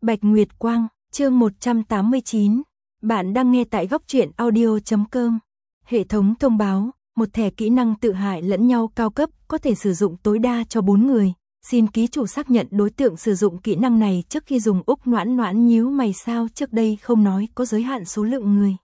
Bạch Nguyệt Quang, chương 189. Bạn đang nghe tại góc truyện audio.com. Hệ thống thông báo, một thẻ kỹ năng tự hại lẫn nhau cao cấp có thể sử dụng tối đa cho 4 người. Xin ký chủ xác nhận đối tượng sử dụng kỹ năng này trước khi dùng. Úc Noãn Noãn nhíu mày, sao trước đây không nói có giới hạn số lượng người.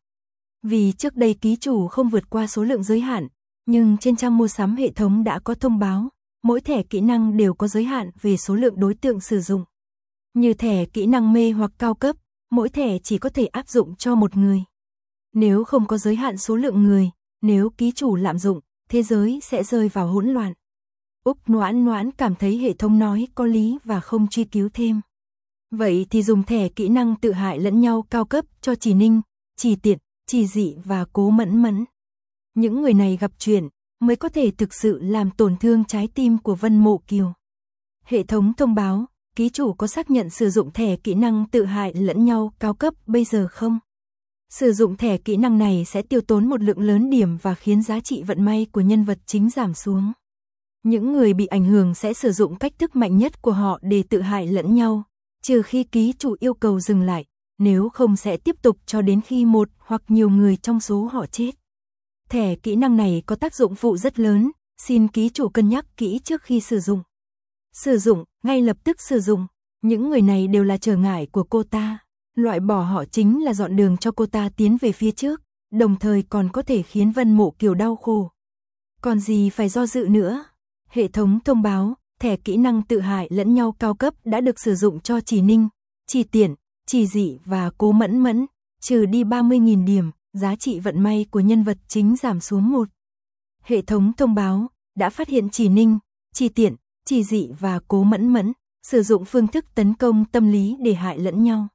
Vì trước đây ký chủ không vượt qua số lượng giới hạn, nhưng trên trang mua sắm hệ thống đã có thông báo, mỗi thẻ kỹ năng đều có giới hạn về số lượng đối tượng sử dụng. Như thẻ kỹ năng mê hoặc cao cấp, mỗi thẻ chỉ có thể áp dụng cho một người. Nếu không có giới hạn số lượng người, nếu ký chủ lạm dụng, thế giới sẽ rơi vào hỗn loạn. Úc Noãn Noãn cảm thấy hệ thống nói có lý và không truy cứu thêm. Vậy thì dùng thẻ kỹ năng tự hại lẫn nhau cao cấp cho Chỉ Ninh, Chỉ Tiện, Chỉ Dị và Cố Mẫn Mẫn. Những người này gặp chuyện mới có thể thực sự làm tổn thương trái tim của Vân Mộ Kiều. Hệ thống thông báo, ký chủ có xác nhận sử dụng thẻ kỹ năng tự hại lẫn nhau cao cấp bây giờ không? Sử dụng thẻ kỹ năng này sẽ tiêu tốn một lượng lớn điểm và khiến giá trị vận may của nhân vật chính giảm xuống. Những người bị ảnh hưởng sẽ sử dụng cách thức mạnh nhất của họ để tự hại lẫn nhau, trừ khi ký chủ yêu cầu dừng lại, nếu không sẽ tiếp tục cho đến khi một hoặc nhiều người trong số họ chết. Thẻ kỹ năng này có tác dụng phụ rất lớn, xin ký chủ cân nhắc kỹ trước khi sử dụng. Sử dụng, ngay lập tức sử dụng, những người này đều là trở ngại của cô ta, loại bỏ họ chính là dọn đường cho cô ta tiến về phía trước, đồng thời còn có thể khiến Vân Mộ Kiều đau khổ. Còn gì phải do dự nữa? Hệ thống thông báo, thẻ kỹ năng tự hại lẫn nhau cao cấp đã được sử dụng cho Chỉ Ninh, Chỉ Tiện, Chỉ Dị và Cố Mẫn Mẫn, trừ đi 30.000 điểm, giá trị vận may của nhân vật chính giảm xuống 1. Hệ thống thông báo, đã phát hiện Chỉ Ninh, Chỉ Tiện, Chỉ Dị và Cố Mẫn Mẫn sử dụng phương thức tấn công tâm lý để hại lẫn nhau.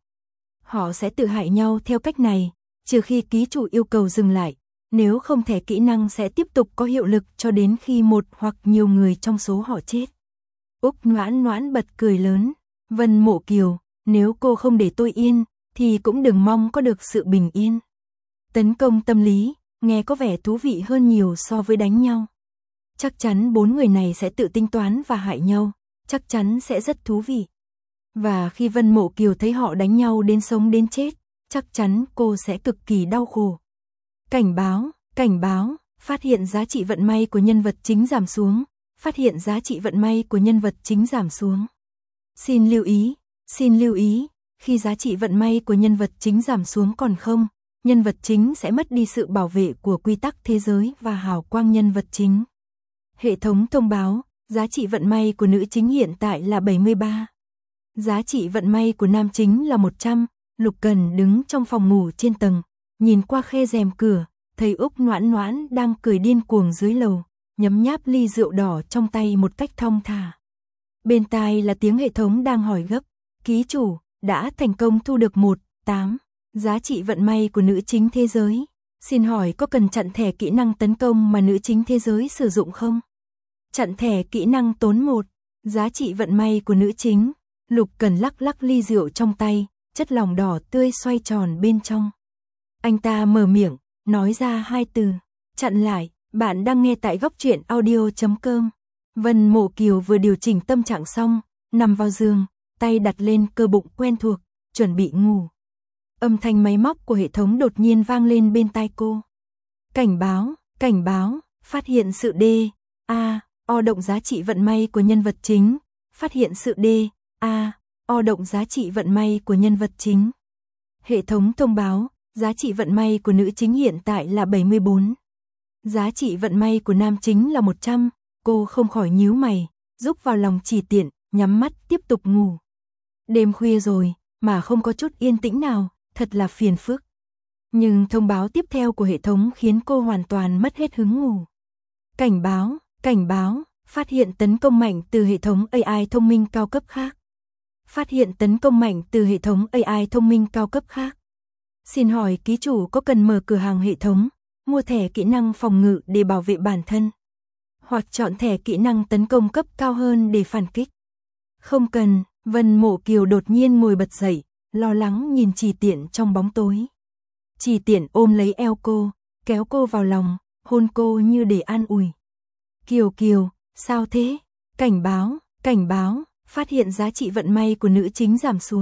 Họ sẽ tự hại nhau theo cách này, trừ khi ký chủ yêu cầu dừng lại, nếu không thẻ kỹ năng sẽ tiếp tục có hiệu lực cho đến khi một hoặc nhiều người trong số họ chết. Úc Noãn Noãn bật cười lớn, Vân Mộ Kiều, nếu cô không để tôi yên, thì cũng đừng mong có được sự bình yên. Tấn công tâm lý, nghe có vẻ thú vị hơn nhiều so với đánh nhau. Chắc chắn 4 người này sẽ tự tính toán và hại nhau, chắc chắn sẽ rất thú vị. Và khi Vân Mộ Kiều thấy họ đánh nhau đến sống đến chết, chắc chắn cô sẽ cực kỳ đau khổ. Cảnh báo, phát hiện giá trị vận may của nhân vật chính giảm xuống, phát hiện giá trị vận may của nhân vật chính giảm xuống. Xin lưu ý, khi giá trị vận may của nhân vật chính giảm xuống còn không, nhân vật chính sẽ mất đi sự bảo vệ của quy tắc thế giới và hào quang nhân vật chính. Hệ thống thông báo, giá trị vận may của nữ chính hiện tại là 73. Giá trị vận may của nam chính là 100, Lục Cần đứng trong phòng ngủ trên tầng, nhìn qua khe rèm cửa, thấy Úc Noãn Noãn đang cười điên cuồng dưới lầu, nhấm nháp ly rượu đỏ trong tay một cách thong thả. Bên tai là tiếng hệ thống đang hỏi gấp, ký chủ, đã thành công thu được 1-8. Giá trị vận may của nữ chính thế giới. Xin hỏi có cần chặn thẻ kỹ năng tấn công mà nữ chính thế giới sử dụng không? Chặn thẻ kỹ năng tốn 1. Giá trị vận may của nữ chính. Lục Cần lắc lắc ly rượu trong tay, chất lỏng đỏ tươi xoay tròn bên trong. Anh ta mở miệng, nói ra 2 từ. Chặn lại, bạn đang nghe tại góc truyện audio.com. Vân Mộ Kiều vừa điều chỉnh tâm trạng xong, nằm vào giường, tay đặt lên cơ bụng quen thuộc, chuẩn bị ngủ. Âm thanh máy móc của hệ thống đột nhiên vang lên bên tai cô. Cảnh báo, phát hiện sự o động giá trị vận may của nhân vật chính. Phát hiện sự o động giá trị vận may của nhân vật chính. Hệ thống thông báo, giá trị vận may của nữ chính hiện tại là 74. Giá trị vận may của nam chính là 100, cô không khỏi nhíu mày, rúc vào lòng Chỉ Tiện, nhắm mắt tiếp tục ngủ. Đêm khuya rồi, mà không có chút yên tĩnh nào, thật là phiền phức. Nhưng thông báo tiếp theo của hệ thống khiến cô hoàn toàn mất hết hứng ngủ. Cảnh báo, phát hiện tấn công mạnh từ hệ thống AI thông minh cao cấp khác. Phát hiện tấn công mạnh từ hệ thống AI thông minh cao cấp khác. Xin hỏi ký chủ có cần mở cửa hàng hệ thống, mua thẻ kỹ năng phòng ngự để bảo vệ bản thân, hoặc chọn thẻ kỹ năng tấn công cấp cao hơn để phản kích? Không cần. Vân Mộ Kiều đột nhiên ngồi bật dậy, lo lắng nhìn Chỉ Tiện trong bóng tối. Chỉ Tiện ôm lấy eo cô, kéo cô vào lòng, hôn cô như để an ủi. Kiều, sao thế? Cảnh báo, phát hiện giá trị vận may của nữ chính giảm xuống.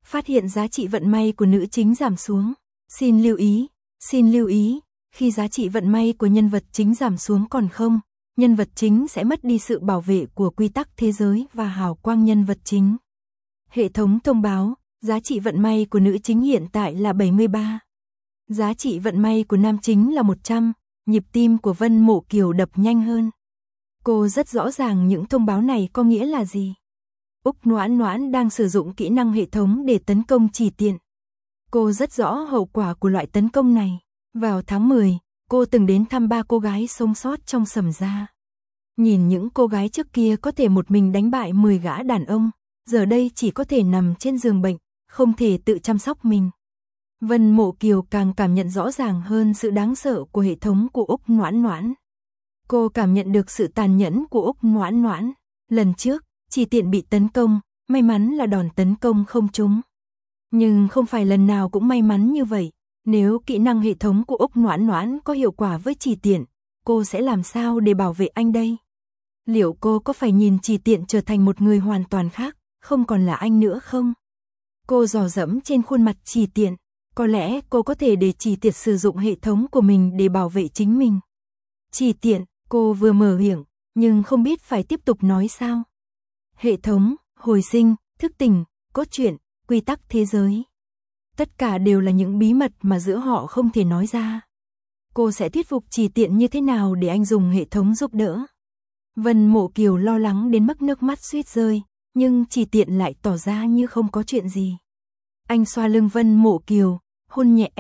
Phát hiện giá trị vận may của nữ chính giảm xuống. Xin lưu ý, khi giá trị vận may của nhân vật chính giảm xuống còn không, nhân vật chính sẽ mất đi sự bảo vệ của quy tắc thế giới và hào quang nhân vật chính. Hệ thống thông báo, giá trị vận may của nữ chính hiện tại là 73. Giá trị vận may của nam chính là 100, nhịp tim của Vân Mộ Kiều đập nhanh hơn. Cô rất rõ ràng những thông báo này có nghĩa là gì. Úc Noãn Noãn đang sử dụng kỹ năng hệ thống để tấn công Chỉ Tiện. Cô rất rõ hậu quả của loại tấn công này. Vào tháng 10, cô từng đến thăm 3 cô gái sống sót trong Sầm Gia. Nhìn những cô gái trước kia có thể một mình đánh bại 10 gã đàn ông, giờ đây chỉ có thể nằm trên giường bệnh, không thể tự chăm sóc mình. Vân Mộ Kiều càng cảm nhận rõ ràng hơn sự đáng sợ của hệ thống của Úc Noãn Noãn. Cô cảm nhận được sự tàn nhẫn của Úc Noãn Noãn. Lần trước, Chỉ Tiện bị tấn công, may mắn là đòn tấn công không trúng. Nhưng không phải lần nào cũng may mắn như vậy. Nếu kỹ năng hệ thống của Úc Noãn Noãn có hiệu quả với Chỉ Tiện, cô sẽ làm sao để bảo vệ anh đây? Liệu cô có phải nhìn Chỉ Tiện trở thành một người hoàn toàn khác, không còn là anh nữa không? Cô dò dẫm trên khuôn mặt Chỉ Tiện. Có lẽ cô có thể để Chỉ Tiện sử dụng hệ thống của mình để bảo vệ chính mình. Chỉ Tiện, cô vừa mở miệng, nhưng không biết phải tiếp tục nói sao. Hệ thống, hồi sinh, thức tỉnh, cốt truyện, quy tắc thế giới. Tất cả đều là những bí mật mà giữa họ không thể nói ra. Cô sẽ thuyết phục Chỉ Tiện như thế nào để anh dùng hệ thống giúp đỡ? Vân Mộ Kiều lo lắng đến mức nước mắt suýt rơi, nhưng Chỉ Tiện lại tỏ ra như không có chuyện gì. Anh xoa lưng Vân Mộ Kiều, hôn nhẹ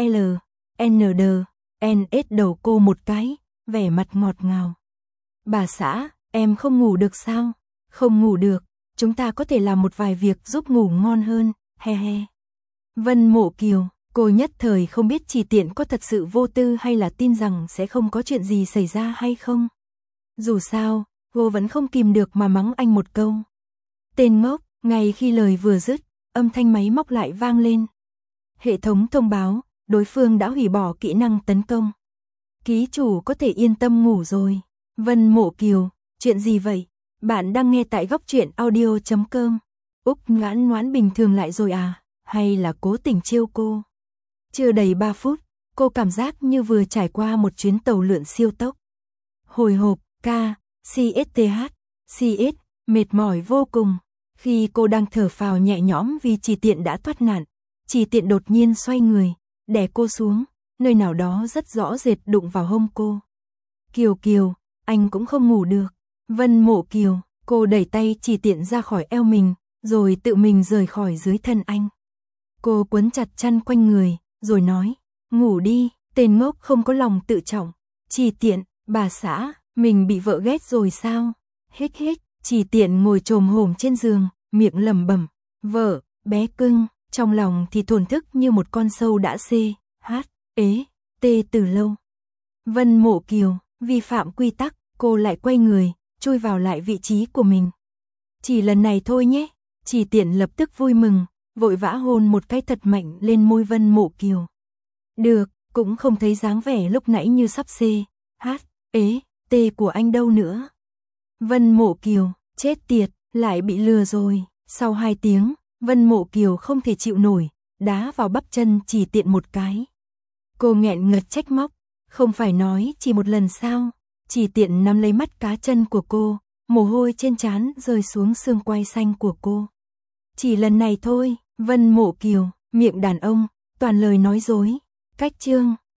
NS đầu cô một cái, vẻ mặt ngọt ngào. Bà xã, em không ngủ được sao? Không ngủ được, chúng ta có thể làm một vài việc giúp ngủ ngon hơn, he he. Vân Mộ Kiều, cô nhất thời không biết Chỉ Tiện có thật sự vô tư hay là tin rằng sẽ không có chuyện gì xảy ra hay không. Dù sao, cô vẫn không kìm được mà mắng anh một câu. Tên ngốc, ngay khi lời vừa dứt, âm thanh máy móc lại vang lên. Hệ thống thông báo, đối phương đã hủy bỏ kỹ năng tấn công. Ký chủ có thể yên tâm ngủ rồi. Vân Mộ Kiều, chuyện gì vậy? Bạn đang nghe tại Góc Truyện Audio.com. Úc Noãn Noãn bình thường lại rồi à? Hay là cố tình trêu cô? Chưa đầy 3 phút, cô cảm giác như vừa trải qua một chuyến tàu lượn siêu tốc. Hồi hộp, CS, mệt mỏi vô cùng. Khi cô đang thở phào nhẹ nhõm vì Chỉ Tiện đã thoát nạn, Chỉ Tiện đột nhiên xoay người, đè cô xuống, nơi nào đó rất rõ rệt đụng vào hông cô. Kiều Kiều, anh cũng không ngủ được. Vân Mộ Kiều, cô đẩy tay Chỉ Tiện ra khỏi eo mình, rồi tự mình rời khỏi dưới thân anh. Cô quấn chặt chăn quanh người, rồi nói, ngủ đi, tên ngốc không có lòng tự trọng. Chỉ Tiện, bà xã, mình bị vợ ghét rồi sao? Hích hích, Chỉ Tiện ngồi chồm hổm trên giường, miệng lẩm bẩm, vợ, bé cưng, trong lòng thì thổn thức như một con sâu đã tê từ lâu. Vân Mộ Kiều, vi phạm quy tắc, cô lại quay người, chui vào lại vị trí của mình. Chỉ lần này thôi nhé. Chỉ Tiện lập tức vui mừng, vội vã hôn một cái thật mạnh lên môi Vân Mộ Kiều. Được, cũng không thấy dáng vẻ lúc nãy như sắp tê của anh đâu nữa. Vân Mộ Kiều, chết tiệt, lại bị lừa rồi. Sau 2 tiếng, Vân Mộ Kiều không thể chịu nổi, đá vào bắp chân Chỉ Tiện một cái. Cô nghẹn ngật trách móc, không phải nói chỉ một lần sao? Chỉ Tiện nắm lấy mắt cá chân của cô, mồ hôi trên trán rơi xuống xương quai xanh của cô. Chỉ lần này thôi. Vân Mộ Kiều, miệng đàn ông, toàn lời nói dối. Cách chương